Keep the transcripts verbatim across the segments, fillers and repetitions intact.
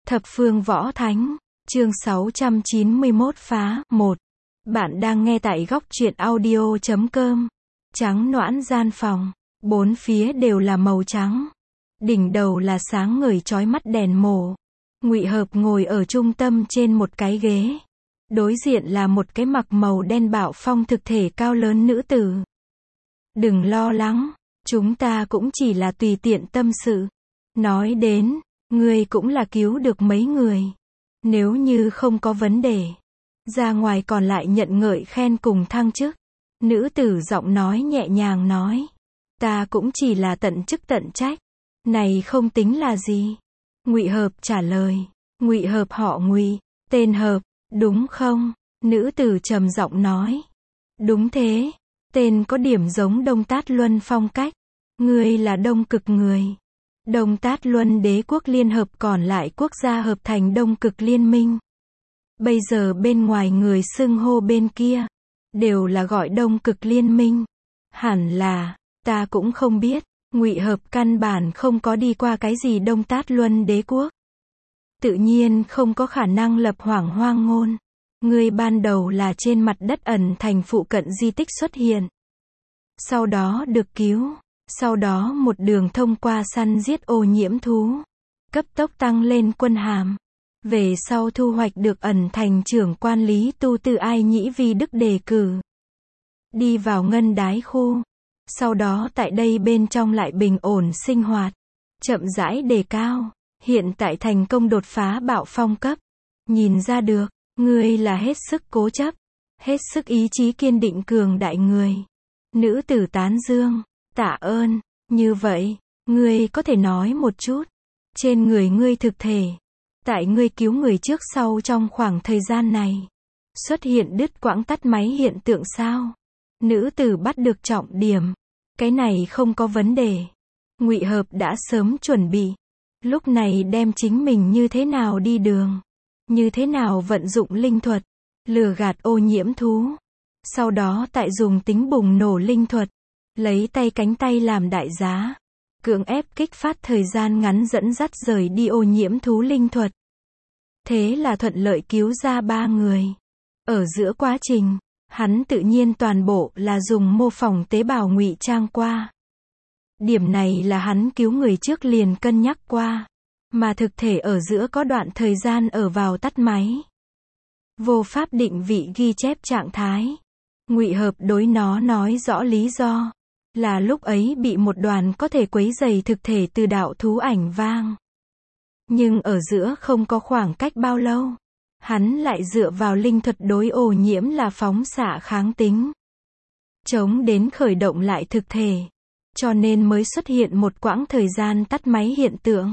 Thập phương võ thánh, chương sáu trăm chín mươi mốt phá, một. Bạn đang nghe tại góc truyện audio chấm com. Trắng noãn gian phòng, bốn phía đều là màu trắng. Đỉnh đầu là sáng ngời chói mắt đèn mổ. Ngụy Hợp ngồi ở trung tâm trên một cái ghế. Đối diện là một cái mặc màu đen bạo phong thực thể cao lớn nữ tử. Đừng lo lắng, chúng ta cũng chỉ là tùy tiện tâm sự. Nói đến, ngươi cũng là cứu được mấy người. Nếu như không có vấn đề, ra ngoài còn lại nhận ngợi khen cùng thăng chức. Nữ tử giọng nói nhẹ nhàng nói. Ta cũng chỉ là tận chức tận trách. Này không tính là gì. Ngụy Hợp trả lời. Ngụy Hợp họ Ngụy, tên Hợp, đúng không? Nữ tử trầm giọng nói. Đúng thế. Tên có điểm giống Đông Tát Luân phong cách. Ngươi là Đông Cực người. Đông Tát Luân đế quốc liên hợp còn lại quốc gia hợp thành Đông Cực liên minh. Bây giờ bên ngoài người xưng hô bên kia, đều là gọi Đông Cực liên minh. Hẳn là, ta cũng không biết, Ngụy Hợp căn bản không có đi qua cái gì Đông Tát Luân đế quốc. Tự nhiên không có khả năng lập hoảng hoang ngôn. Ngươi ban đầu là trên mặt đất ẩn thành phụ cận di tích xuất hiện. Sau đó được cứu. Sau đó một đường thông qua săn giết ô nhiễm thú. Cấp tốc tăng lên quân hàm. Về sau thu hoạch được ẩn thành trưởng quan lý tu từ Ai Nhĩ Vi Đức đề cử. Đi vào ngân đái khu. Sau đó tại đây bên trong lại bình ổn sinh hoạt. Chậm rãi đề cao. Hiện tại thành công đột phá bạo phong cấp. Nhìn ra được, ngươi là hết sức cố chấp. Hết sức ý chí kiên định cường đại người. Nữ tử tán dương. Tạ ơn, như vậy, ngươi có thể nói một chút. Trên người ngươi thực thể. Tại ngươi cứu người trước sau trong khoảng thời gian này. Xuất hiện đứt quãng tắt máy hiện tượng sao? Nữ tử bắt được trọng điểm. Cái này không có vấn đề. Ngụy Hợp đã sớm chuẩn bị. Lúc này đem chính mình như thế nào đi đường. Như thế nào vận dụng linh thuật. Lừa gạt ô nhiễm thú. Sau đó tại dùng tính bùng nổ linh thuật. Lấy tay cánh tay làm đại giá. Cưỡng ép kích phát thời gian ngắn dẫn dắt rời đi ô nhiễm thú linh thuật. Thế là thuận lợi cứu ra ba người. Ở giữa quá trình, hắn tự nhiên toàn bộ là dùng mô phỏng tế bào ngụy trang qua. Điểm này là hắn cứu người trước liền cân nhắc qua. Mà thực thể ở giữa có đoạn thời gian ở vào tắt máy. Vô pháp định vị ghi chép trạng thái. Ngụy Hợp đối nó nói rõ lý do. Là lúc ấy bị một đoàn có thể quấy rầy thực thể từ đạo thú ảnh vang. Nhưng ở giữa không có khoảng cách bao lâu. Hắn lại dựa vào linh thuật đối ô nhiễm là phóng xạ kháng tính. Chống đến khởi động lại thực thể. Cho nên mới xuất hiện một quãng thời gian tắt máy hiện tượng.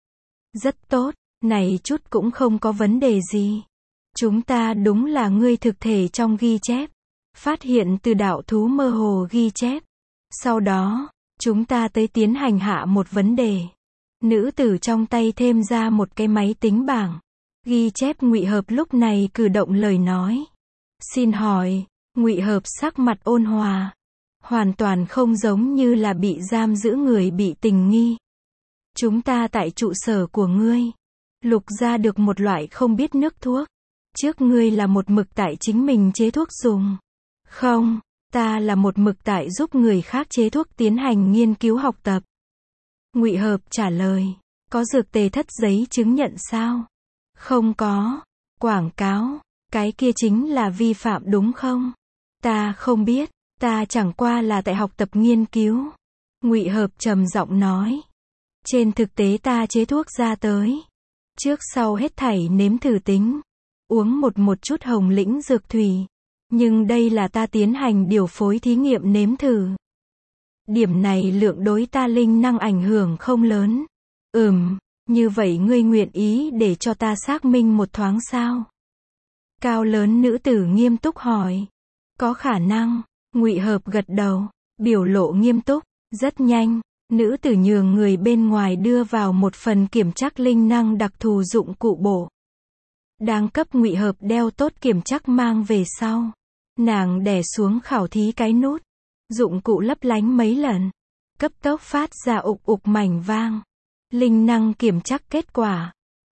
Rất tốt, này chút cũng không có vấn đề gì. Chúng ta đúng là ngươi thực thể trong ghi chép. Phát hiện từ đạo thú mơ hồ ghi chép. Sau đó, chúng ta tới tiến hành hạ một vấn đề. Nữ tử trong tay thêm ra một cái máy tính bảng. Ghi chép Ngụy Hợp lúc này cử động lời nói. Xin hỏi, Ngụy Hợp sắc mặt ôn hòa. Hoàn toàn không giống như là bị giam giữ người bị tình nghi. Chúng ta tại trụ sở của ngươi. Lục ra được một loại không biết nước thuốc. Trước ngươi là một mực tại chính mình chế thuốc dùng. Không. Ta là một mực tại giúp người khác chế thuốc tiến hành nghiên cứu học tập. Ngụy Hợp trả lời. Có dược tề thất giấy chứng nhận sao? Không có. Quảng cáo. Cái kia chính là vi phạm đúng không? Ta không biết. Ta chẳng qua là tại học tập nghiên cứu. Ngụy Hợp trầm giọng nói. Trên thực tế ta chế thuốc ra tới. Trước sau hết thảy nếm thử tính. Uống một một chút hồng lĩnh dược thủy. Nhưng đây là ta tiến hành điều phối thí nghiệm nếm thử. Điểm này lượng đối ta linh năng ảnh hưởng không lớn. Ừm, như vậy ngươi nguyện ý để cho ta xác minh một thoáng sao? Cao lớn nữ tử nghiêm túc hỏi. Có khả năng, Ngụy Hợp gật đầu, biểu lộ nghiêm túc, rất nhanh, nữ tử nhường người bên ngoài đưa vào một phần kiểm trắc linh năng đặc thù dụng cụ bổ. Đang cấp Ngụy Hợp đeo tốt kiểm trắc mang về sau. Nàng đè xuống khảo thí cái nút. Dụng cụ lấp lánh mấy lần. Cấp tốc phát ra ục ục mảnh vang. Linh năng kiểm trắc kết quả.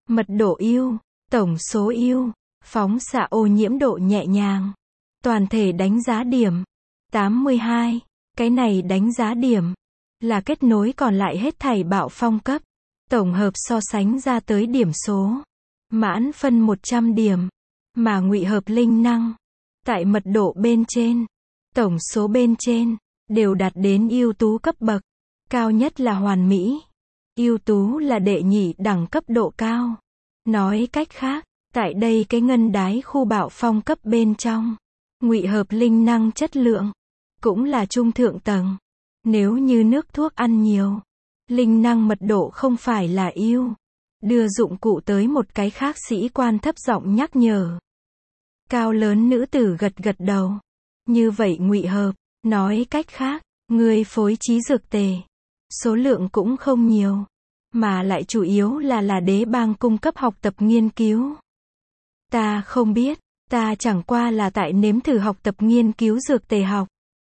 Mật độ yêu, tổng số yêu, phóng xạ ô nhiễm độ nhẹ nhàng. Toàn thể đánh giá điểm tám mươi hai. Cái này đánh giá điểm là kết nối còn lại hết thảy bạo phong cấp. Tổng hợp so sánh ra tới điểm số. Mãn phân một trăm điểm. Mà ngụy hợp linh năng. Tại mật độ bên trên, tổng số bên trên, đều đạt đến ưu tú cấp bậc. Cao nhất là hoàn mỹ. Ưu tú là đệ nhị đẳng cấp độ cao. Nói cách khác, tại đây cái ngân đái khu bạo phong cấp bên trong, ngụy hợp linh năng chất lượng, cũng là trung thượng tầng. Nếu như nước thuốc ăn nhiều, linh năng mật độ không phải là yêu. Đưa dụng cụ tới một cái khác sĩ quan thấp giọng nhắc nhở. Cao lớn nữ tử gật gật đầu. Như vậy ngụy hợp, nói cách khác, người phối trí dược tề. Số lượng cũng không nhiều, mà lại chủ yếu là là đế bang cung cấp học tập nghiên cứu. Ta không biết, ta chẳng qua là tại nếm thử học tập nghiên cứu dược tề học.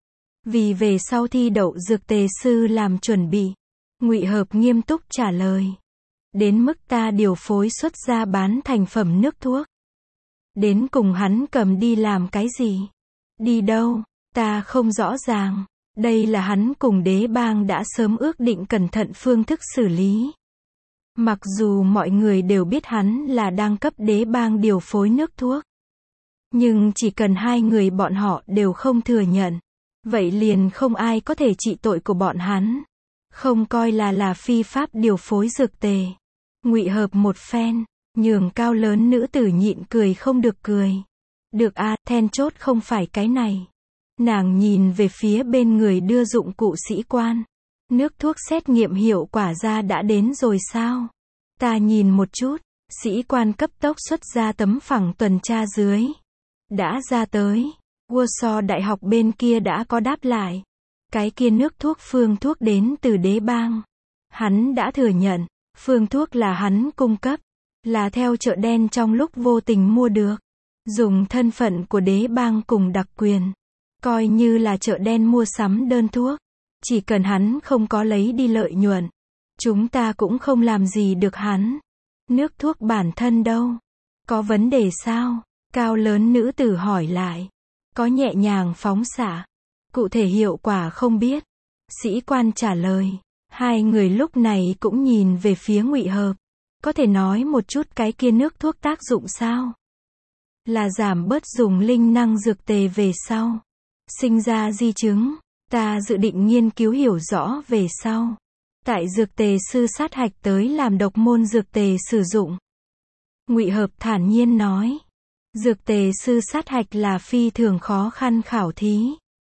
Vì về sau thi đậu dược tề sư làm chuẩn bị. Ngụy hợp nghiêm túc trả lời. Đến mức ta điều phối xuất ra bán thành phẩm nước thuốc. Đến cùng hắn cầm đi làm cái gì? Đi đâu? Ta không rõ ràng. Đây là hắn cùng đế bang đã sớm ước định cẩn thận phương thức xử lý. Mặc dù mọi người đều biết hắn là đang cấp đế bang điều phối nước thuốc. Nhưng chỉ cần hai người bọn họ đều không thừa nhận. Vậy liền không ai có thể trị tội của bọn hắn. Không coi là là phi pháp điều phối dược tề. Ngụy hợp một phen, nhường cao lớn nữ tử nhịn cười không được cười. Được a, à, then chốt không phải cái này. Nàng nhìn về phía bên người đưa dụng cụ sĩ quan. Nước thuốc xét nghiệm hiệu quả ra đã đến rồi sao? Ta nhìn một chút, sĩ quan cấp tốc xuất ra tấm phẳng tuần tra dưới. Đã ra tới, Warsaw Đại học bên kia đã có đáp lại. Cái kia nước thuốc phương thuốc đến từ đế bang. Hắn đã thừa nhận, phương thuốc là hắn cung cấp, là theo chợ đen trong lúc vô tình mua được. Dùng thân phận của đế bang cùng đặc quyền, coi như là chợ đen mua sắm đơn thuốc. Chỉ cần hắn không có lấy đi lợi nhuận, chúng ta cũng không làm gì được hắn. Nước thuốc bản thân đâu? Có vấn đề sao? Cao lớn nữ tử hỏi lại. Có nhẹ nhàng phóng xạ. Cụ thể hiệu quả không biết. Sĩ quan trả lời. Hai người lúc này cũng nhìn về phía ngụy hợp. Có thể nói một chút cái kia nước thuốc tác dụng sao? Là giảm bớt dùng linh năng dược tề về sau. Sinh ra di chứng. Ta dự định nghiên cứu hiểu rõ về sau. Tại dược tề sư sát hạch tới làm độc môn dược tề sử dụng. Ngụy hợp thản nhiên nói. Dược tề sư sát hạch là phi thường khó khăn khảo thí.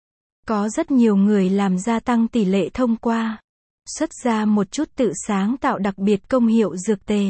Có rất nhiều người làm gia tăng tỷ lệ thông qua. Xuất ra một chút tự sáng tạo đặc biệt công hiệu dược tề.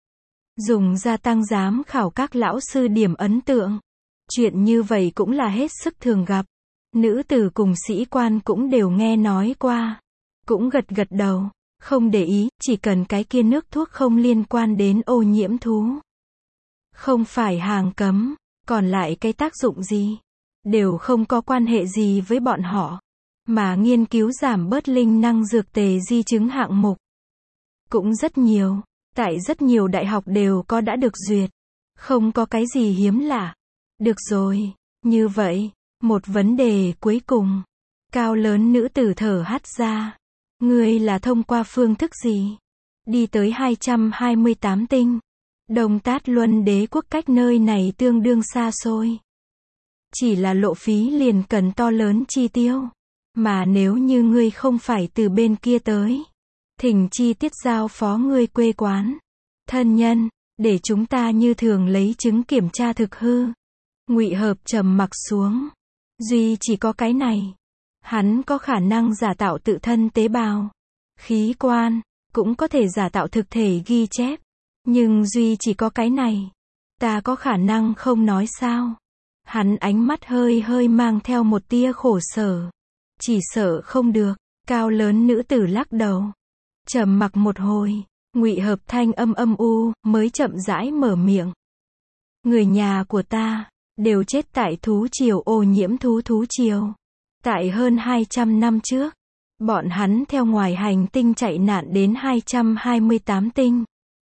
Dùng gia tăng giám khảo các lão sư điểm ấn tượng. Chuyện như vậy cũng là hết sức thường gặp. Nữ tử cùng sĩ quan cũng đều nghe nói qua. Cũng gật gật đầu. Không để ý, chỉ cần cái kia nước thuốc không liên quan đến ô nhiễm thú. Không phải hàng cấm, còn lại cái tác dụng gì, đều không có quan hệ gì với bọn họ. Mà nghiên cứu giảm bớt linh năng dược tề di chứng hạng mục. Cũng rất nhiều, tại rất nhiều đại học đều có đã được duyệt. Không có cái gì hiếm lạ. Được rồi, như vậy, một vấn đề cuối cùng. Cao lớn nữ tử thở hắt ra. Ngươi là thông qua phương thức gì? Đi tới hai trăm hai mươi tám tinh. Đông Tát Luân đế quốc cách nơi này tương đương xa xôi. Chỉ là lộ phí liền cần to lớn chi tiêu. Mà nếu như ngươi không phải từ bên kia tới, thỉnh chi tiết giao phó ngươi quê quán, thân nhân, để chúng ta như thường lấy chứng kiểm tra thực hư. Ngụy hợp trầm mặc xuống. Duy chỉ có cái này. Hắn có khả năng giả tạo tự thân tế bào, khí quan, cũng có thể giả tạo thực thể ghi chép. Nhưng duy chỉ có cái này. Ta có khả năng không nói sao? Hắn ánh mắt hơi hơi mang theo một tia khổ sở. Chỉ sợ không được. Cao lớn nữ tử lắc đầu. Trầm mặc một hồi. Ngụy hợp thanh âm âm u, mới chậm rãi mở miệng. Người nhà của ta, đều chết tại thú triều ô nhiễm thú thú triều. Tại hơn hai trăm năm trước, bọn hắn theo ngoài hành tinh chạy nạn đến hai trăm hai mươi tám tinh.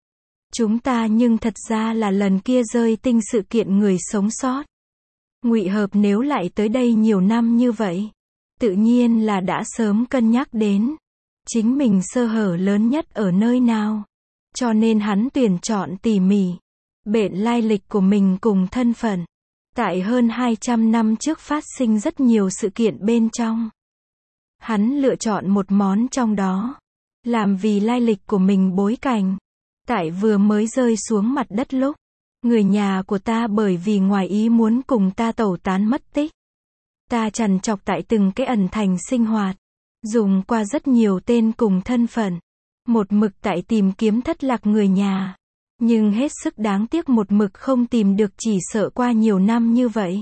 Chúng ta nhưng thật ra là lần kia rơi tinh sự kiện người sống sót. Ngụy Hợp nếu lại tới đây nhiều năm như vậy, tự nhiên là đã sớm cân nhắc đến chính mình sơ hở lớn nhất ở nơi nào. Cho nên hắn tuyển chọn tỉ mỉ, bện lai lịch của mình cùng thân phận. Tại hơn hai trăm năm trước phát sinh rất nhiều sự kiện bên trong. Hắn lựa chọn một món trong đó, làm vì lai lịch của mình bối cảnh. Tại vừa mới rơi xuống mặt đất lúc, người nhà của ta bởi vì ngoài ý muốn cùng ta tẩu tán mất tích. Ta trằn trọc tại từng cái ẩn thành sinh hoạt, dùng qua rất nhiều tên cùng thân phận, một mực tại tìm kiếm thất lạc người nhà. Nhưng hết sức đáng tiếc một mực không tìm được, chỉ sợ qua nhiều năm như vậy.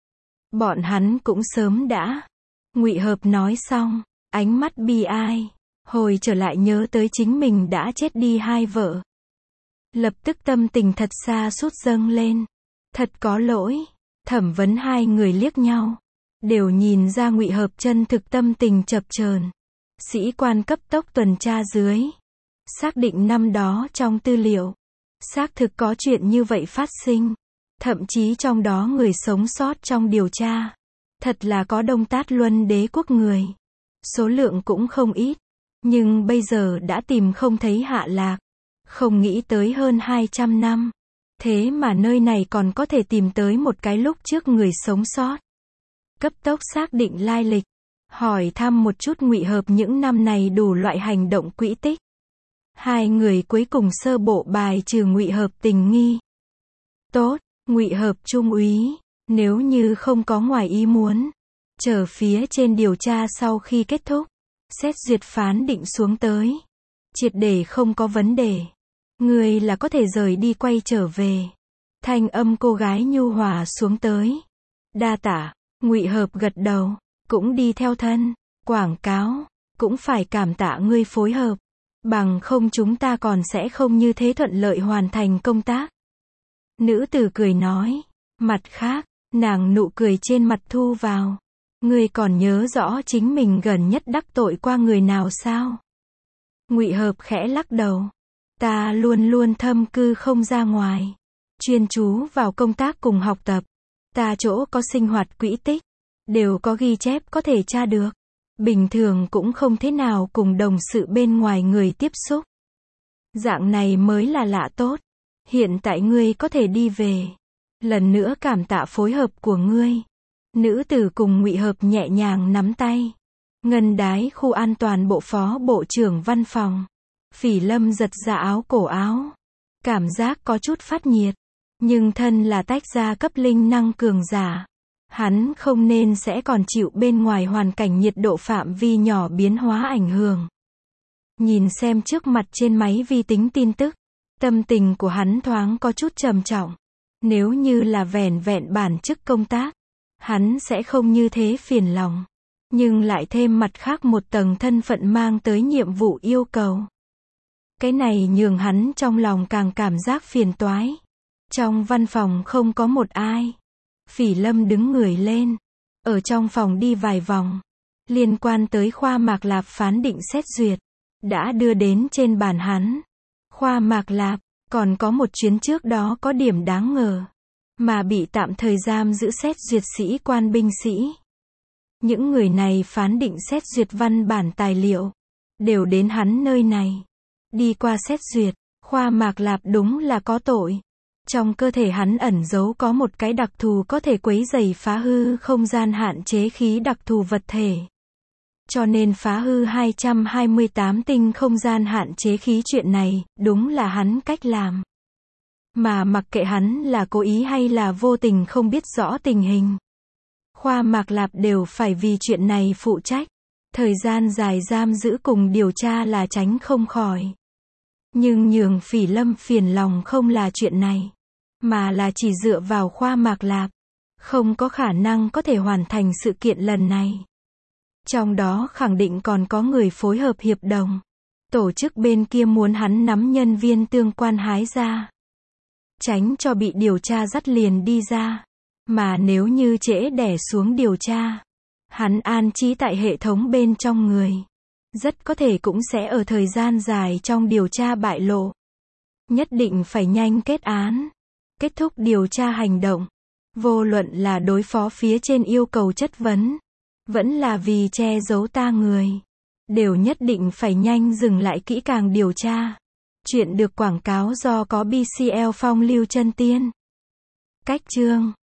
Bọn hắn cũng sớm đã. Ngụy Hợp nói xong, ánh mắt bi ai, hồi trở lại nhớ tới chính mình đã chết đi hai vợ. Lập tức tâm tình thật xa sút dâng lên. Thật có lỗi. Thẩm vấn hai người liếc nhau, đều nhìn ra Ngụy Hợp chân thực tâm tình chập chờn. Sĩ quan cấp tốc tuần tra dưới, xác định năm đó trong tư liệu, xác thực có chuyện như vậy phát sinh. Thậm chí trong đó người sống sót trong điều tra, thật là có Đông Tát Luân đế quốc người. Số lượng cũng không ít, nhưng bây giờ đã tìm không thấy hạ lạc. Không nghĩ tới hơn hai trăm năm, thế mà nơi này còn có thể tìm tới một cái lúc trước người sống sót. Cấp tốc xác định lai lịch, hỏi thăm một chút Ngụy Hợp những năm này đủ loại hành động quỹ tích. Hai người cuối cùng sơ bộ bài trừ Ngụy Hợp tình nghi. Tốt, Ngụy Hợp trung úy, nếu như không có ngoài ý muốn, chờ phía trên điều tra sau khi kết thúc, xét duyệt phán định xuống tới, triệt để không có vấn đề, người là có thể rời đi quay trở về. Thanh âm cô gái nhu hòa xuống tới. Đa tạ. Ngụy Hợp gật đầu, cũng đi theo thân. Quảng cáo, cũng phải cảm tạ ngươi phối hợp, bằng không chúng ta còn sẽ không như thế thuận lợi hoàn thành công tác. Nữ tử cười nói. Mặt khác, nàng nụ cười trên mặt thu vào. Ngươi còn nhớ rõ chính mình gần nhất đắc tội qua người nào sao? Ngụy Hợp khẽ lắc đầu. Ta luôn luôn thâm cư không ra ngoài, chuyên chú vào công tác cùng học tập. Ta chỗ có sinh hoạt quỹ tích, đều có ghi chép có thể tra được. Bình thường cũng không thế nào cùng đồng sự bên ngoài người tiếp xúc. Dạng này mới là lạ tốt. Hiện tại ngươi có thể đi về. Lần nữa cảm tạ phối hợp của ngươi. Nữ tử cùng Ngụy Hợp nhẹ nhàng nắm tay. Ngân đái khu an toàn bộ phó bộ trưởng văn phòng. Phỉ Lâm giật ra áo cổ áo. Cảm giác có chút phát nhiệt. Nhưng thân là tách ra cấp linh năng cường giả. Hắn không nên sẽ còn chịu bên ngoài hoàn cảnh nhiệt độ phạm vi nhỏ biến hóa ảnh hưởng. Nhìn xem trước mặt trên máy vi tính tin tức. Tâm tình của hắn thoáng có chút trầm trọng. Nếu như là vẻn vẹn bản chức công tác, hắn sẽ không như thế phiền lòng. Nhưng lại thêm mặt khác một tầng thân phận mang tới nhiệm vụ yêu cầu. Cái này nhường hắn trong lòng càng cảm giác phiền toái. Trong văn phòng không có một ai. Phỉ Lâm đứng người lên, ở trong phòng đi vài vòng. Liên quan tới khoa Mạc Lạp phán định xét duyệt, đã đưa đến trên bàn hắn. Khoa Mạc Lạp, còn có một chuyến trước đó có điểm đáng ngờ, mà bị tạm thời giam giữ xét duyệt sĩ quan binh sĩ. Những người này phán định xét duyệt văn bản tài liệu, đều đến hắn nơi này. Đi qua xét duyệt, khoa Mạc Lạp đúng là có tội. Trong cơ thể hắn ẩn giấu có một cái đặc thù có thể quấy rầy phá hư không gian hạn chế khí đặc thù vật thể. Cho nên phá hư hai trăm hai mươi tám tinh không gian hạn chế khí chuyện này, đúng là hắn cách làm. Mà mặc kệ hắn là cố ý hay là vô tình không biết rõ tình hình. Khoa Mạc Lạp đều phải vì chuyện này phụ trách. Thời gian dài giam giữ cùng điều tra là tránh không khỏi. Nhưng nhường Phỉ Lâm phiền lòng không là chuyện này, mà là chỉ dựa vào khoa Mạc Lạp, không có khả năng có thể hoàn thành sự kiện lần này. Trong đó khẳng định còn có người phối hợp hiệp đồng. Tổ chức bên kia muốn hắn nắm nhân viên tương quan hái ra, tránh cho bị điều tra dắt liền đi ra. Mà nếu như trễ đẻ xuống điều tra, hắn an trí tại hệ thống bên trong người, rất có thể cũng sẽ ở thời gian dài trong điều tra bại lộ. Nhất định phải nhanh kết án. Kết thúc điều tra hành động. Vô luận là đối phó phía trên yêu cầu chất vấn, vẫn là vì che giấu ta người, đều nhất định phải nhanh dừng lại kỹ càng điều tra. Chuyện được quảng cáo do có bê xê lờ Phong Lưu Chân Tiên. Cách chương